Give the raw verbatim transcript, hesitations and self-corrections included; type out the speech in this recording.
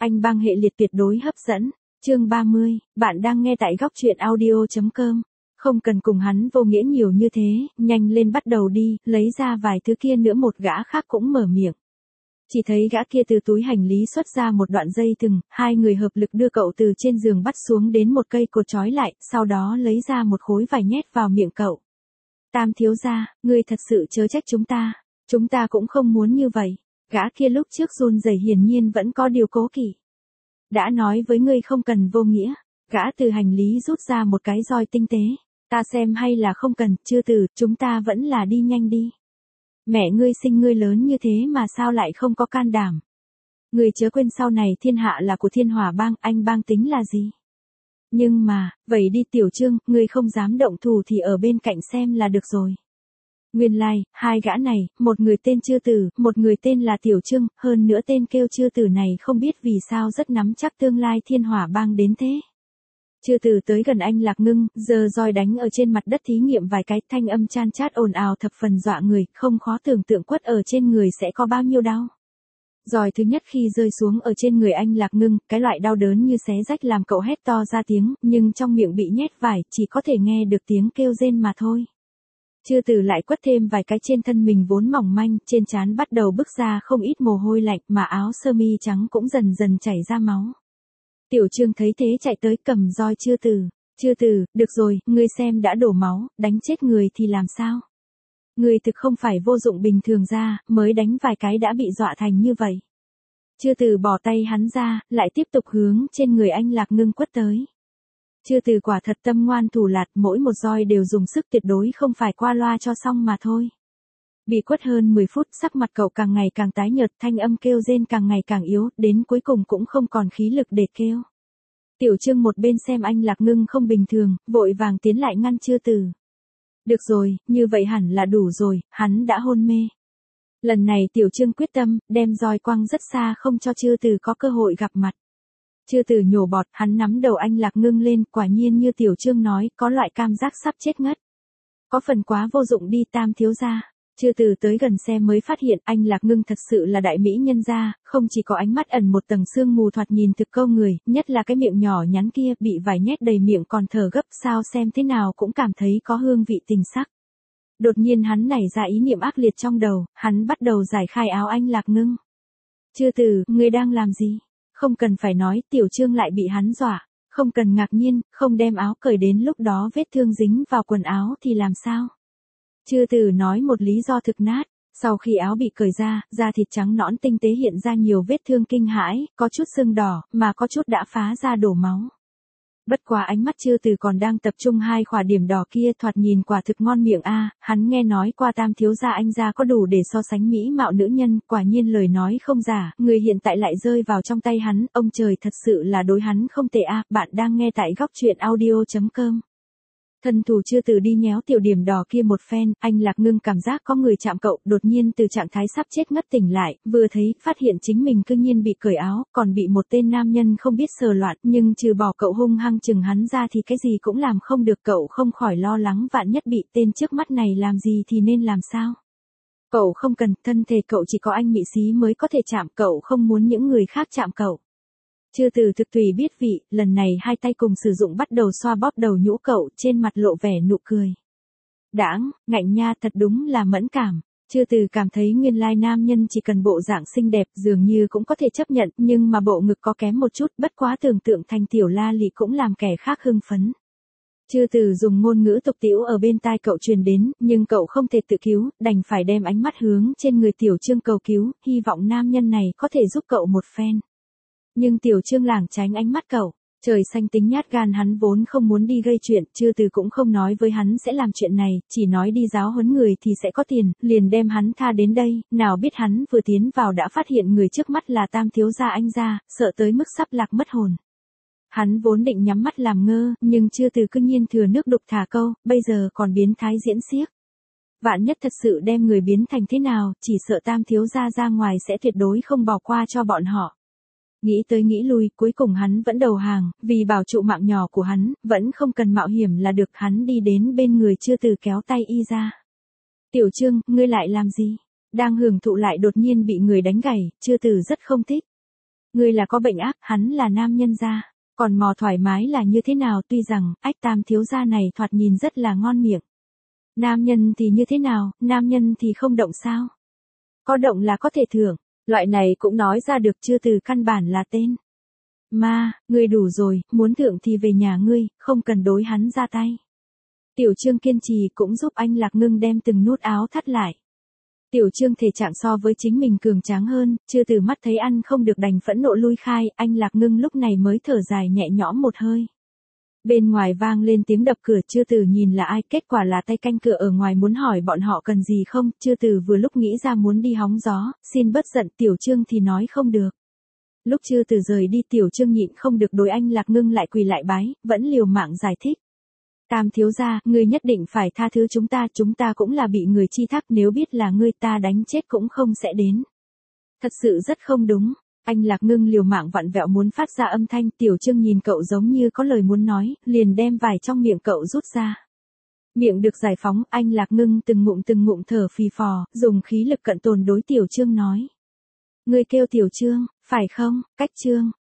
Anh bang hệ liệt tuyệt đối hấp dẫn. Chương ba mươi, bạn đang nghe tại góc truyện audio chấm com. Không cần cùng hắn vô nghĩa nhiều như thế, nhanh lên bắt đầu đi, lấy ra vài thứ kia nữa. Một gã khác cũng mở miệng. Chỉ thấy gã kia từ túi hành lý xuất ra một đoạn dây thừng, hai người hợp lực đưa cậu từ trên giường bắt xuống đến một cây cột trói lại, sau đó lấy ra một khối vải nhét vào miệng cậu. Tam thiếu gia, ngươi thật sự chớ trách chúng ta, chúng ta cũng không muốn như vậy. Gã kia lúc trước run rẩy hiển nhiên vẫn có điều cố kỵ. Đã nói với ngươi không cần vô nghĩa. Gã từ hành lý rút ra một cái roi tinh tế. Ta xem hay là không cần, Chư Tử, chúng ta vẫn là đi nhanh đi. Mẹ ngươi sinh ngươi lớn như thế mà sao lại không có can đảm. Ngươi chớ quên sau này thiên hạ là của Thiên Hỏa bang, anh bang tính là gì. Nhưng mà, vậy đi Tiểu Trương, ngươi không dám động thủ thì ở bên cạnh xem là được rồi. Nguyên lai, like, hai gã này, một người tên Chư Tử, một người tên là Tiểu Trương, hơn nữa tên kêu Chư Tử này không biết vì sao rất nắm chắc tương lai Thiên Hỏa bang đến thế. Chư Tử tới gần anh Lạc Ngưng, giơ roi đánh ở trên mặt đất thí nghiệm vài cái, thanh âm chan chát ồn ào thập phần dọa người, không khó tưởng tượng quất ở trên người sẽ có bao nhiêu đau. Roi thứ nhất khi rơi xuống ở trên người anh Lạc Ngưng, cái loại đau đớn như xé rách làm cậu hét to ra tiếng, nhưng trong miệng bị nhét vải, chỉ có thể nghe được tiếng kêu rên mà thôi. Chư Tử lại quất thêm vài cái trên thân mình vốn mỏng manh, trên trán bắt đầu bứt ra không ít mồ hôi lạnh, mà áo sơ mi trắng cũng dần dần chảy ra máu. Tiểu Trương thấy thế chạy tới cầm roi Chư Tử. Chư Tử, được rồi, ngươi xem đã đổ máu, đánh chết người thì làm sao? Ngươi thực không phải vô dụng bình thường ra, mới đánh vài cái đã bị dọa thành như vậy. Chư Tử bỏ tay hắn ra, lại tiếp tục hướng trên người anh Lạc Ngưng quất tới. Chư Tử quả thật tâm ngoan thủ lạt, mỗi một roi đều dùng sức, tuyệt đối không phải qua loa cho xong mà thôi. Bị quất hơn mười phút, sắc mặt cậu càng ngày càng tái nhợt, thanh âm kêu rên càng ngày càng yếu, đến cuối cùng cũng không còn khí lực để kêu. Tiểu Trương một bên xem anh Lạc Ngưng không bình thường, vội vàng tiến lại ngăn Chư Tử. Được rồi, như vậy hẳn là đủ rồi, hắn đã hôn mê. Lần này Tiểu Trương quyết tâm, đem roi quăng rất xa không cho Chư Tử có cơ hội gặp mặt. Chư Tử nhổ bọt, hắn nắm đầu anh Lạc Ngưng lên, quả nhiên như Tiểu Trương nói, có loại cảm giác sắp chết ngất. Có phần quá vô dụng đi Tam thiếu gia. Chư Tử tới gần xe mới phát hiện anh Lạc Ngưng thật sự là đại mỹ nhân gia, không chỉ có ánh mắt ẩn một tầng sương mù thoạt nhìn thực câu người, nhất là cái miệng nhỏ nhắn kia bị vải nhét đầy miệng còn thở gấp, sao xem thế nào cũng cảm thấy có hương vị tình sắc. Đột nhiên hắn nảy ra ý niệm ác liệt trong đầu, hắn bắt đầu giải khai áo anh Lạc Ngưng. Chư Tử, ngươi đang làm gì? Không cần phải nói, Tiểu Trương lại bị hắn dọa, không cần ngạc nhiên, không đem áo cởi đến lúc đó vết thương dính vào quần áo thì làm sao? Chư Tử nói một lý do thực nát, sau khi áo bị cởi ra, da thịt trắng nõn tinh tế hiện ra nhiều vết thương kinh hãi, có chút sưng đỏ, mà có chút đã phá ra đổ máu. Bất quá ánh mắt Chư Tử còn đang tập trung hai khỏa điểm đỏ kia, thoạt nhìn quả thực ngon miệng a, hắn nghe nói qua Tam thiếu gia anh gia có đủ để so sánh mỹ mạo nữ nhân, quả nhiên lời nói không giả, người hiện tại lại rơi vào trong tay hắn, ông trời thật sự là đối hắn không tệ a, bạn đang nghe tại góc truyện audio chấm com. Thân thủ Chư Tử đi nhéo tiểu điểm đỏ kia một phen, anh Lạc Ngưng cảm giác có người chạm cậu, đột nhiên từ trạng thái sắp chết ngất tỉnh lại, vừa thấy, phát hiện chính mình cư nhiên bị cởi áo, còn bị một tên nam nhân không biết sờ loạn, nhưng trừ bỏ cậu hung hăng chừng hắn ra thì cái gì cũng làm không được, cậu không khỏi lo lắng vạn nhất bị tên trước mắt này làm gì thì nên làm sao. Cậu không cần, thân thể cậu chỉ có anh Mị Xí mới có thể chạm, cậu không muốn những người khác chạm cậu. Chư Tử thực tùy biết vị, lần này hai tay cùng sử dụng bắt đầu xoa bóp đầu nhũ cậu, trên mặt lộ vẻ nụ cười. Đãng, ngạnh nha, thật đúng là mẫn cảm. Chư Tử cảm thấy nguyên lai nam nhân chỉ cần bộ dạng xinh đẹp dường như cũng có thể chấp nhận, nhưng mà bộ ngực có kém một chút, bất quá tưởng tượng thành tiểu la lị cũng làm kẻ khác hưng phấn. Chư Tử dùng ngôn ngữ tục tĩu ở bên tai cậu truyền đến, nhưng cậu không thể tự cứu, đành phải đem ánh mắt hướng trên người Tiểu Trương cầu cứu, hy vọng nam nhân này có thể giúp cậu một phen. Nhưng Tiểu Trương lảng tránh ánh mắt cậu, trời xanh tính nhát gan hắn vốn không muốn đi gây chuyện, Chư Tử cũng không nói với hắn sẽ làm chuyện này, chỉ nói đi giáo huấn người thì sẽ có tiền, liền đem hắn tha đến đây, nào biết hắn vừa tiến vào đã phát hiện người trước mắt là Tam thiếu gia anh gia, sợ tới mức sắp lạc mất hồn. Hắn vốn định nhắm mắt làm ngơ, nhưng Chư Tử cư nhiên thừa nước đục thả câu, bây giờ còn biến thái diễn xiếc. Vạn nhất thật sự đem người biến thành thế nào, chỉ sợ Tam thiếu gia ra ngoài sẽ tuyệt đối không bỏ qua cho bọn họ. Nghĩ tới nghĩ lui, cuối cùng hắn vẫn đầu hàng, vì bảo trụ mạng nhỏ của hắn, vẫn không cần mạo hiểm là được, hắn đi đến bên người Chư Tử kéo tay y ra. Tiểu Trương, ngươi lại làm gì? Đang hưởng thụ lại đột nhiên bị người đánh gãy, Chư Tử rất không thích. Ngươi là có bệnh ác, hắn là nam nhân gia. Còn mò thoải mái là như thế nào, tuy rằng, ách Tam thiếu gia này thoạt nhìn rất là ngon miệng. Nam nhân thì như thế nào, nam nhân thì không động sao? Có động là có thể thưởng, loại này cũng nói ra được chưa, từ căn bản là tên. Ma, ngươi đủ rồi, muốn thưởng thì về nhà ngươi, không cần đối hắn ra tay. Tiểu Trương kiên trì cũng giúp anh Lạc Ngưng đem từng nút áo thắt lại. Tiểu Trương thể trạng so với chính mình cường tráng hơn, chưa từ mắt thấy ăn không được đành phẫn nộ lui khai, anh Lạc Ngưng lúc này mới thở dài nhẹ nhõm một hơi. Bên ngoài vang lên tiếng đập cửa, chưa từ nhìn là ai, kết quả là tay canh cửa ở ngoài muốn hỏi bọn họ cần gì không, chưa từ vừa lúc nghĩ ra muốn đi hóng gió, xin bớt giận, Tiểu Trương thì nói không được. Lúc chưa từ rời đi, Tiểu Trương nhịn không được đối anh Lạc Ngưng lại quỳ lại bái, vẫn liều mạng giải thích. Tam thiếu gia, ngươi nhất định phải tha thứ chúng ta, chúng ta cũng là bị người chi thác, nếu biết là ngươi ta đánh chết cũng không sẽ đến. Thật sự rất không đúng. Anh Lạc Ngưng liều mạng vặn vẹo muốn phát ra âm thanh, Tiểu Trương nhìn cậu giống như có lời muốn nói, liền đem vải trong miệng cậu rút ra. Miệng được giải phóng, anh Lạc Ngưng từng ngụm từng ngụm thở phì phò, dùng khí lực cận tồn đối Tiểu Trương nói. Ngươi kêu Tiểu Trương, phải không, cách Trương.